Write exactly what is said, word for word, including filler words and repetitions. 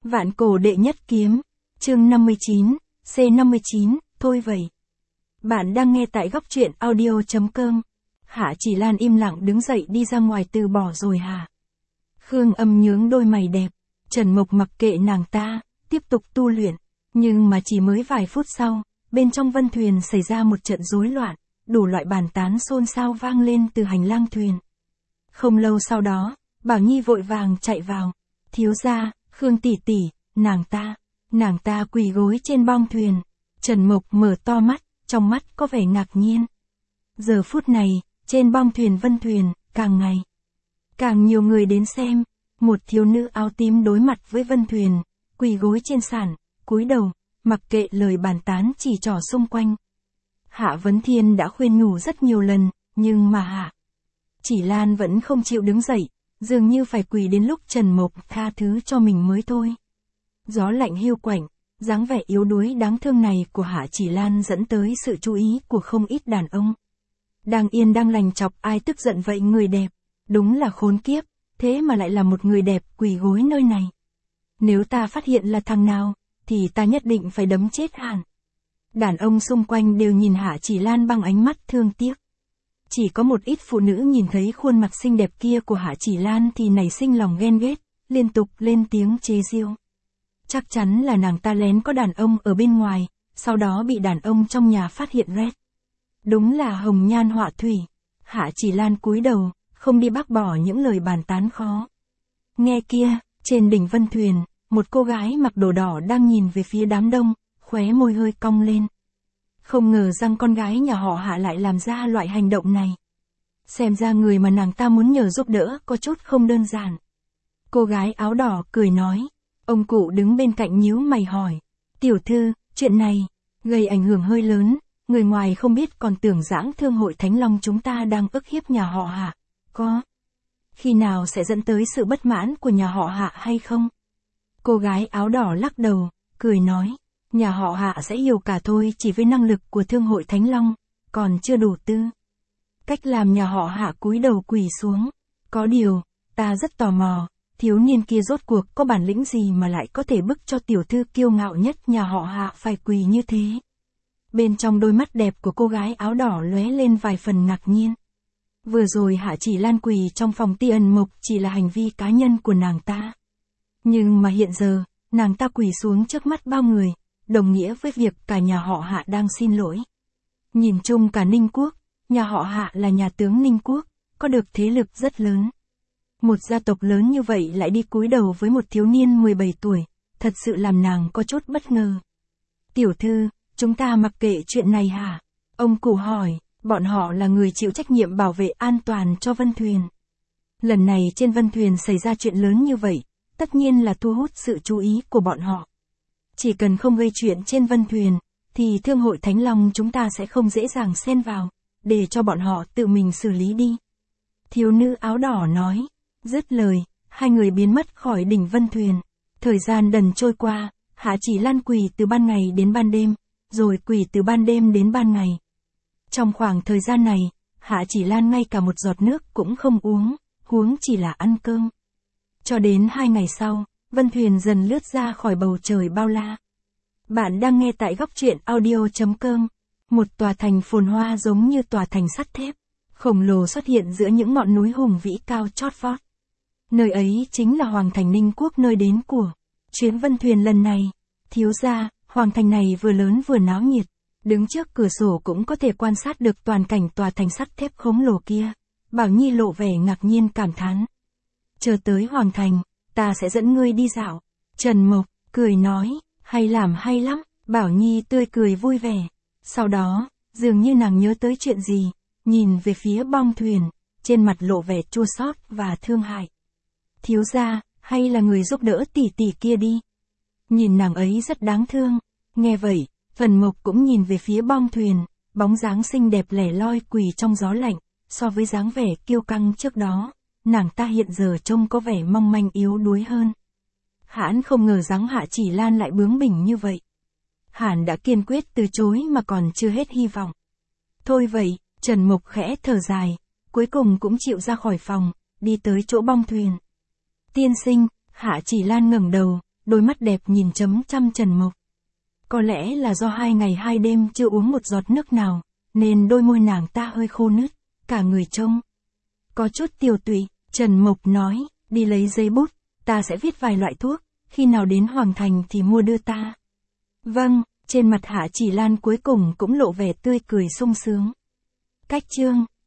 Vạn cổ đệ nhất kiếm, chương năm mươi chín, C năm mươi chín, thôi vậy. Bạn đang nghe tại góc truyện audio.com. Hạ Chỉ Lan im lặng đứng dậy đi ra ngoài, từ bỏ rồi hả? Khương Âm nhướng đôi mày đẹp, Trần Mộc mặc kệ nàng ta, tiếp tục tu luyện. Nhưng mà chỉ mới vài phút sau, bên trong vân thuyền xảy ra một trận rối loạn, đủ loại bàn tán xôn xao vang lên từ hành lang thuyền. Không lâu sau đó, Bảo Nhi vội vàng chạy vào. Thiếu gia, Khương tỷ tỷ, nàng ta, nàng ta quỳ gối trên bong thuyền. Trần Mộc mở to mắt, trong mắt có vẻ ngạc nhiên. Giờ phút này, trên bong thuyền vân thuyền, càng ngày càng nhiều người đến xem. Một thiếu nữ áo tím đối mặt với vân thuyền, quỳ gối trên sàn, cúi đầu, mặc kệ lời bàn tán chỉ trỏ xung quanh. Hạ Vấn Thiên đã khuyên nhủ rất nhiều lần, nhưng mà Hạ Chỉ Lan vẫn không chịu đứng dậy, dường như phải quỳ đến lúc Trần Mộc tha thứ cho mình mới thôi. Gió lạnh hiu quạnh, dáng vẻ yếu đuối đáng thương này của Hạ Chỉ Lan dẫn tới sự chú ý của không ít đàn ông. Đang yên đang lành chọc ai tức giận vậy người đẹp, đúng là khốn kiếp, thế mà lại là một người đẹp quỳ gối nơi này. Nếu ta phát hiện là thằng nào, thì ta nhất định phải đấm chết hẳn. Đàn ông xung quanh đều nhìn Hạ Chỉ Lan bằng ánh mắt thương tiếc. Chỉ có một ít phụ nữ nhìn thấy khuôn mặt xinh đẹp kia của Hạ Chỉ Lan thì nảy sinh lòng ghen ghét, liên tục lên tiếng chế giễu. Chắc chắn là nàng ta lén có đàn ông ở bên ngoài, sau đó bị đàn ông trong nhà phát hiện rét. Đúng là hồng nhan họa thủy. Hạ Chỉ Lan cúi đầu, không đi bác bỏ những lời bàn tán khó. Nghe kia, trên đỉnh vân thuyền, một cô gái mặc đồ đỏ đang nhìn về phía đám đông, khóe môi hơi cong lên. Không ngờ rằng con gái nhà họ Hạ lại làm ra loại hành động này. Xem ra người mà nàng ta muốn nhờ giúp đỡ có chút không đơn giản. Cô gái áo đỏ cười nói. Ông cụ đứng bên cạnh nhíu mày hỏi. Tiểu thư, chuyện này gây ảnh hưởng hơi lớn, người ngoài không biết còn tưởng giãng thương hội Thánh Long chúng ta đang ức hiếp nhà họ Hạ. Có khi nào sẽ dẫn tới sự bất mãn của nhà họ Hạ hay không? Cô gái áo đỏ lắc đầu, cười nói. Nhà họ Hạ sẽ hiểu cả thôi, chỉ với năng lực của thương hội Thánh Long, còn chưa đủ tư cách làm nhà họ Hạ cúi đầu quỳ xuống. Có điều, ta rất tò mò, thiếu niên kia rốt cuộc có bản lĩnh gì mà lại có thể bức cho tiểu thư kiêu ngạo nhất nhà họ Hạ phải quỳ như thế. Bên trong đôi mắt đẹp của cô gái áo đỏ lóe lên vài phần ngạc nhiên. Vừa rồi Hạ Chỉ Lan quỳ trong phòng Ti Ẩn Mộc chỉ là hành vi cá nhân của nàng ta. Nhưng mà hiện giờ, nàng ta quỳ xuống trước mắt bao người, đồng nghĩa với việc cả nhà họ Hạ đang xin lỗi. Nhìn chung cả Ninh Quốc, nhà họ Hạ là nhà tướng Ninh Quốc, có được thế lực rất lớn. Một gia tộc lớn như vậy lại đi cúi đầu với một thiếu niên mười bảy tuổi, thật sự làm nàng có chút bất ngờ. Tiểu thư, chúng ta mặc kệ chuyện này hả? Ông cụ hỏi, bọn họ là người chịu trách nhiệm bảo vệ an toàn cho vân thuyền. Lần này trên vân thuyền xảy ra chuyện lớn như vậy, tất nhiên là thu hút sự chú ý của bọn họ. Chỉ cần không gây chuyện trên vân thuyền, thì thương hội Thánh Long chúng ta sẽ không dễ dàng xen vào, để cho bọn họ tự mình xử lý đi. Thiếu nữ áo đỏ nói. Dứt lời, hai người biến mất khỏi đỉnh vân thuyền. Thời gian dần trôi qua, Hạ Chỉ Lan quỳ từ ban ngày đến ban đêm, rồi quỳ từ ban đêm đến ban ngày. Trong khoảng thời gian này, Hạ Chỉ Lan ngay cả một giọt nước cũng không uống, huống chỉ là ăn cơm. Cho đến hai ngày sau, vân thuyền dần lướt ra khỏi bầu trời bao la. Bạn đang nghe tại góc truyện audio.com. Một tòa thành phồn hoa giống như tòa thành sắt thép, khổng lồ xuất hiện giữa những ngọn núi hùng vĩ cao chót vót. Nơi ấy chính là Hoàng thành Ninh Quốc, nơi đến của chuyến vân thuyền lần này. Thiếu gia, Hoàng thành này vừa lớn vừa náo nhiệt, đứng trước cửa sổ cũng có thể quan sát được toàn cảnh tòa thành sắt thép khổng lồ kia. Bảo Nhi lộ vẻ ngạc nhiên cảm thán. Chờ tới Hoàng thành, ta sẽ dẫn ngươi đi dạo. Trần Mộc cười nói, hay làm hay lắm. Bảo Nhi tươi cười vui vẻ. Sau đó, dường như nàng nhớ tới chuyện gì, nhìn về phía bong thuyền, trên mặt lộ vẻ chua xót và thương hại. Thiếu gia, hay là người giúp đỡ tỷ tỷ kia đi. Nhìn nàng ấy rất đáng thương. Nghe vậy, Trần Mộc cũng nhìn về phía bong thuyền, bóng dáng xinh đẹp lẻ loi quỳ trong gió lạnh, so với dáng vẻ kiêu căng trước đó, nàng ta hiện giờ trông có vẻ mong manh yếu đuối hơn. Hãn không ngờ rằng Hạ Chỉ Lan lại bướng bỉnh như vậy. Hàn đã kiên quyết từ chối mà còn chưa hết hy vọng. Thôi vậy, Trần Mộc khẽ thở dài, cuối cùng cũng chịu ra khỏi phòng, đi tới chỗ bong thuyền. Tiên sinh, Hạ Chỉ Lan ngẩng đầu, đôi mắt đẹp nhìn chấm chăm Trần Mộc. Có lẽ là do hai ngày hai đêm chưa uống một giọt nước nào, nên đôi môi nàng ta hơi khô nứt, cả người trông có chút tiều tụy. Trần Mộc nói, đi lấy giấy bút, ta sẽ viết vài loại thuốc, khi nào đến Hoàng Thành thì mua đưa ta. Vâng, trên mặt Hạ Chỉ Lan cuối cùng cũng lộ vẻ tươi cười sung sướng. Cách chương